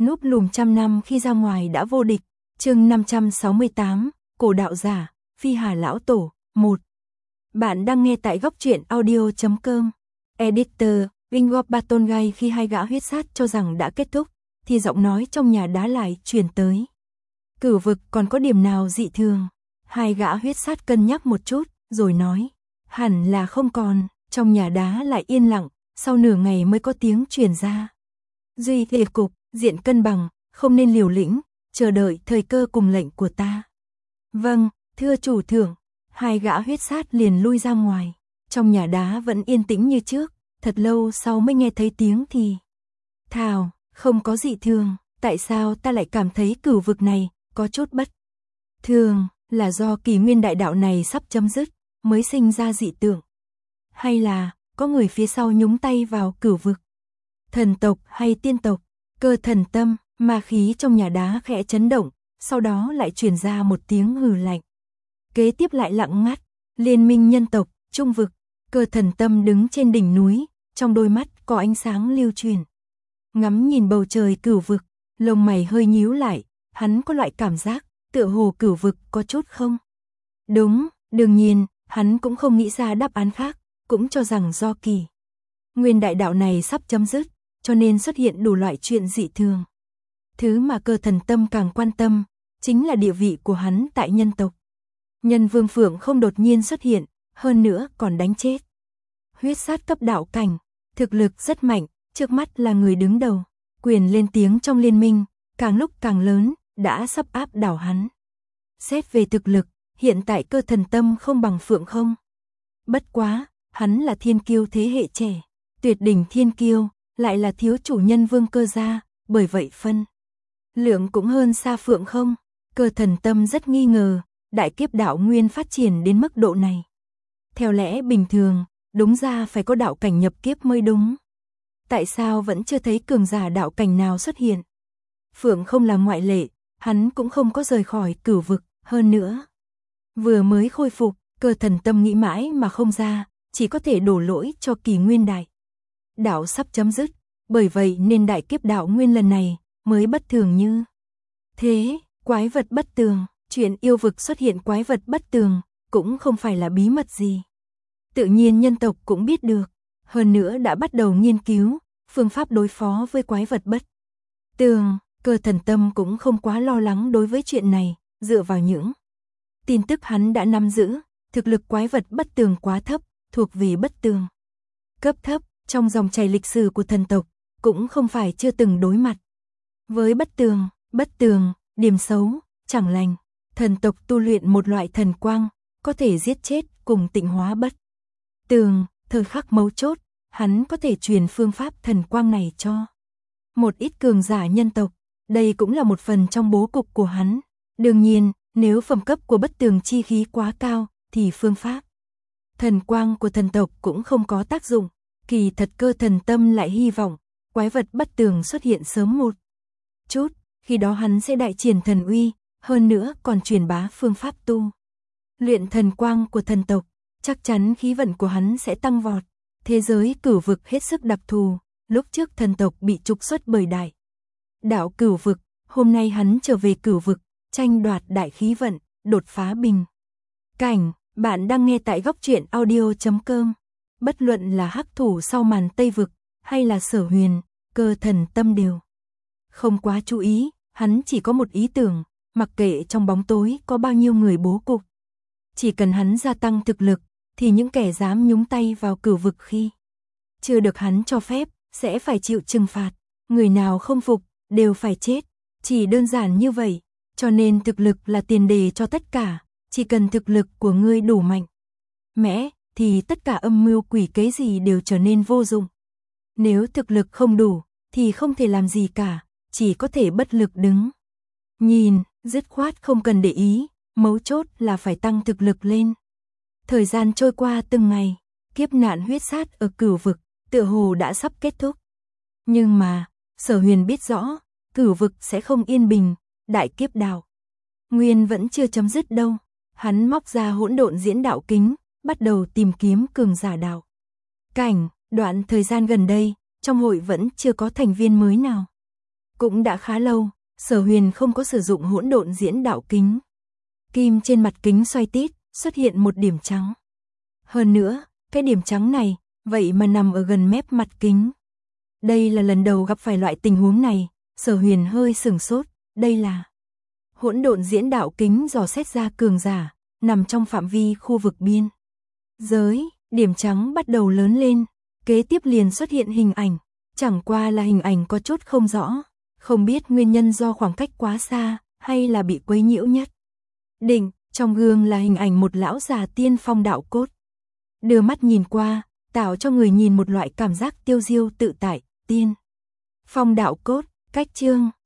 Núp lùm trăm năm khi ra ngoài đã vô địch. Chương 568, Cổ đạo giả, Phi Hà lão tổ, 1. Bạn đang nghe tại góc truyện audio.com. Editor, Ingop Batongai. Khi hai gã huyết sát cho rằng đã kết thúc, thì giọng nói trong nhà đá lại truyền tới. Cửu vực còn có điểm nào dị thường? Hai gã huyết sát cân nhắc một chút, rồi nói. Hẳn là không còn. Trong nhà đá lại yên lặng, sau nửa ngày mới có tiếng truyền ra. Duy thể cục, diện cân bằng, không nên liều lĩnh, chờ đợi thời cơ cùng lệnh của ta. Vâng, thưa chủ thượng. Hai gã huyết sát liền lui ra ngoài. Trong nhà đá vẫn yên tĩnh như trước, thật lâu sau mới nghe thấy tiếng thì. Thảo, không có dị thường, tại sao ta lại cảm thấy cửu vực này có chút bất thường, là do kỷ nguyên đại đạo này sắp chấm dứt, mới sinh ra dị tượng. Hay là, có người phía sau nhúng tay vào cửu vực? Thần tộc hay tiên tộc? Cơ thần tâm, ma khí trong nhà đá khẽ chấn động, sau đó lại truyền ra một tiếng hừ lạnh. Kế tiếp lại lặng ngắt, liên minh nhân tộc, trung vực, cơ thần tâm đứng trên đỉnh núi, trong đôi mắt có ánh sáng lưu truyền. Ngắm nhìn bầu trời cửu vực, lông mày hơi nhíu lại, hắn có loại cảm giác, tựa hồ cửu vực có chút không? Đúng, đương nhiên, hắn cũng không nghĩ ra đáp án khác, cũng cho rằng do kỷ nguyên đại đạo này sắp chấm dứt, cho nên xuất hiện đủ loại chuyện dị thường. Thứ mà cơ thần tâm càng quan tâm, chính là địa vị của hắn tại nhân tộc. Nhân vương phượng không đột nhiên xuất hiện, hơn nữa còn đánh chết huyết sát cấp đạo cảnh, thực lực rất mạnh, trước mắt là người đứng đầu, quyền lên tiếng trong liên minh, càng lúc càng lớn, đã sắp áp đảo hắn. Xét về thực lực, hiện tại cơ thần tâm không bằng phượng không. Bất quá, hắn là thiên kiêu thế hệ trẻ, tuyệt đỉnh thiên kiêu, lại là thiếu chủ nhân vương cơ gia, bởi vậy phân lượng cũng hơn xa phượng không. Cơ thần tâm rất nghi ngờ, đại kiếp đạo nguyên phát triển đến mức độ này. Theo lẽ bình thường, đúng ra phải có đạo cảnh nhập kiếp mới đúng. Tại sao vẫn chưa thấy cường giả đạo cảnh nào xuất hiện? Phượng không là ngoại lệ, hắn cũng không có rời khỏi cửu vực, hơn nữa. Vừa mới khôi phục, cơ thần tâm nghĩ mãi mà không ra, chỉ có thể đổ lỗi cho kỷ nguyên đại đạo sắp chấm dứt, bởi vậy nên đại kiếp đạo nguyên lần này mới bất thường như thế. Quái vật bất tường, chuyện yêu vực xuất hiện quái vật bất tường cũng không phải là bí mật gì. Tự nhiên nhân tộc cũng biết được, hơn nữa đã bắt đầu nghiên cứu phương pháp đối phó với quái vật bất tường. Cơ thần tâm cũng không quá lo lắng đối với chuyện này, dựa vào những tin tức hắn đã nắm giữ, thực lực quái vật bất tường quá thấp, thuộc về bất tường cấp thấp, trong dòng chảy lịch sử của thần tộc, cũng không phải chưa từng đối mặt với bất tường, điểm xấu, chẳng lành. Thần tộc tu luyện một loại thần quang, có thể giết chết cùng tịnh hóa bất tường, thời khắc mấu chốt, hắn có thể truyền phương pháp thần quang này cho một ít cường giả nhân tộc, đây cũng là một phần trong bố cục của hắn. Đương nhiên, nếu phẩm cấp của bất tường chi khí quá cao, thì phương pháp thần quang của thần tộc cũng không có tác dụng. Kỳ thật cơ thần tâm lại hy vọng quái vật bất tường xuất hiện sớm một chút, khi đó hắn sẽ đại triển thần uy, hơn nữa còn truyền bá phương pháp tu luyện thần quang của thần tộc, chắc chắn khí vận của hắn sẽ tăng vọt. Thế giới cửu vực hết sức đặc thù, lúc trước thần tộc bị trục xuất bởi đại đạo cửu vực, hôm nay hắn trở về cửu vực, tranh đoạt đại khí vận, đột phá bình cảnh. Bạn đang nghe tại góc truyện audio.com. Bất luận là hắc thủ sau màn Tây vực, hay là Sở Huyền, cơ thần tâm đều không quá chú ý, hắn chỉ có một ý tưởng, mặc kệ trong bóng tối có bao nhiêu người bố cục. Chỉ cần hắn gia tăng thực lực, thì những kẻ dám nhúng tay vào cửu vực khi chưa được hắn cho phép, sẽ phải chịu trừng phạt. Người nào không phục, đều phải chết. Chỉ đơn giản như vậy, cho nên thực lực là tiền đề cho tất cả. Chỉ cần thực lực của ngươi đủ mạnh mẽ, thì tất cả âm mưu quỷ kế gì đều trở nên vô dụng. Nếu thực lực không đủ, thì không thể làm gì cả, chỉ có thể bất lực đứng nhìn, dứt khoát không cần để ý, mấu chốt là phải tăng thực lực lên. Thời gian trôi qua từng ngày, kiếp nạn huyết sát ở cửu vực, tựa hồ đã sắp kết thúc. Nhưng mà, Sở Huyền biết rõ, cửu vực sẽ không yên bình, đại kiếp đạo nguyên vẫn chưa chấm dứt đâu. Hắn móc ra hỗn độn diễn đạo kính, bắt đầu tìm kiếm cường giả đạo cảnh. Đoạn thời gian gần đây, trong hội vẫn chưa có thành viên mới nào Cũng đã khá lâu, Sở Huyền không có sử dụng hỗn độn diễn đạo kính. Kim trên mặt kính xoay tít, xuất hiện một điểm trắng. Hơn nữa, cái điểm trắng này, vậy mà nằm ở gần mép mặt kính. Đây là lần đầu gặp phải loại tình huống này, Sở Huyền hơi sửng sốt, đây là hỗn độn diễn đạo kính dò xét ra cường giả, nằm trong phạm vi khu vực biên giới, điểm trắng bắt đầu lớn lên, kế tiếp liền xuất hiện hình ảnh, chẳng qua là hình ảnh có chút không rõ, không biết nguyên nhân do khoảng cách quá xa, hay là bị quấy nhiễu nhất. Định, trong gương là hình ảnh một lão già tiên phong đạo cốt. Đưa mắt nhìn qua, tạo cho người nhìn một loại cảm giác tiêu diêu tự tại, tiên phong đạo cốt, cách chương.